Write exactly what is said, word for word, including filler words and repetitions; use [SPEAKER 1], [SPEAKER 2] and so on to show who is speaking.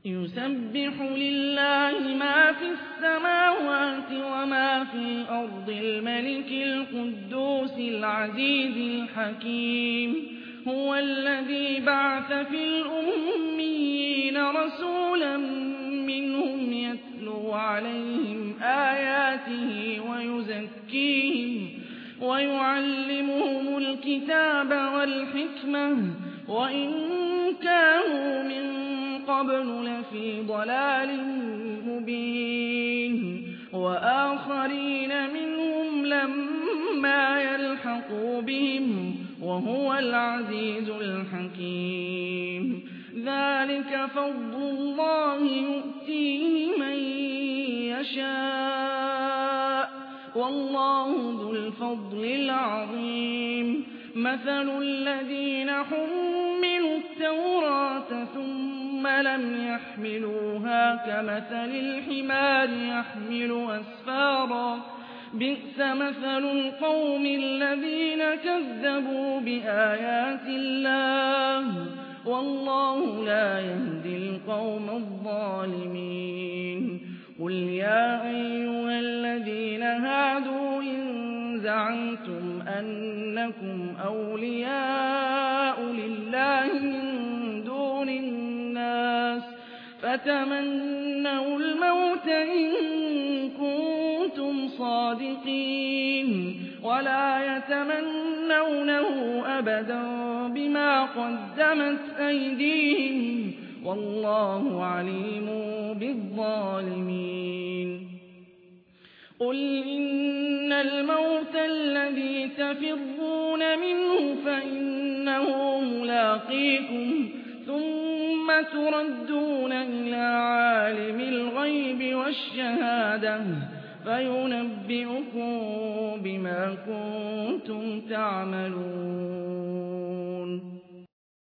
[SPEAKER 1] يُسَبِّحُ لِلَّهِ مَا فِي السَّمَاوَاتِ وَمَا فِي الْأَرْضِ الْمَلِكِ الْقُدُّوسِ الْعَزِيزِ الْحَكِيمِ هُوَ الَّذِي بَعَثَ فِي الْأُمِّيِّينَ رَسُولًا مِّنْهُمْ يَتْلُو عَلَيْهِمْ آيَاتِهِ وَيُزَكِّيهِمْ وَيُعَلِّمُهُمُ الْكِتَابَ وَالْحِكْمَةَ وَإِن كَانُوا مِن قَبْلُ لَفِي ضَلَالٍ مُّبِينٍ وَآخَرِينَ مِنْهُمْ لَمَّا يَلْحَقُوا بِهِمْ وَهُوَ الْعَزِيزُ الْحَكِيمُ ذَلِكَ فَضْلُ اللَّهِ يُؤْتِيهِ مَن يَشَاءُ وَاللَّهُ ذُو الْفَضْلِ الْعَظِيمِ مَثَلُ الَّذِينَ حُمِّلُوا التَّوْرَاةَ ثُمَّ لَمْ يَحْمِلُوهَا كَمَثَلِ الْحِمَارِ يَحْمِلُ أَسْفَارًا ۚ بِئْسَ مَثَلُ الْقَوْمِ الَّذِينَ كَذَّبُوا بِآيَاتِ اللَّهِ ۚ وَاللَّهُ لَا يَهْدِي الْقَوْمَ الظَّالِمِينَ قُلْ يَا أَيُّهَا الَّذِينَ هَادُوا إِن زَعَمْتُمْ أَنَّكُمْ أَوْلِيَاءُ لِلَّهِ مِن دُونِ النَّاسِ فَتَمَنَّوُا الْمَوْتَ إِن كُنتُمْ صَادِقِينَ وَلَا يَتَمَنَّوْنَهُ أَبَدًا بِمَا قَدَّمَتْ أَيْدِيهِمْ ۚ وَاللَّهُ عَلِيمٌ بِالظَّالِمِينَ قُلْ إِنَّ الْمَوْتَ الَّذِي تَفِرُّونَ مِنْهُ فَإِنَّهُ مُلَاقِيكُمْ ثُمَّ تُرَدُّونَ إِلَىٰ عَالِمِ الْغَيْبِ وَالشَّهَادَةِ فَيُنَبِّئُكُم بِمَا كُنتُمْ تَعْمَلُونَ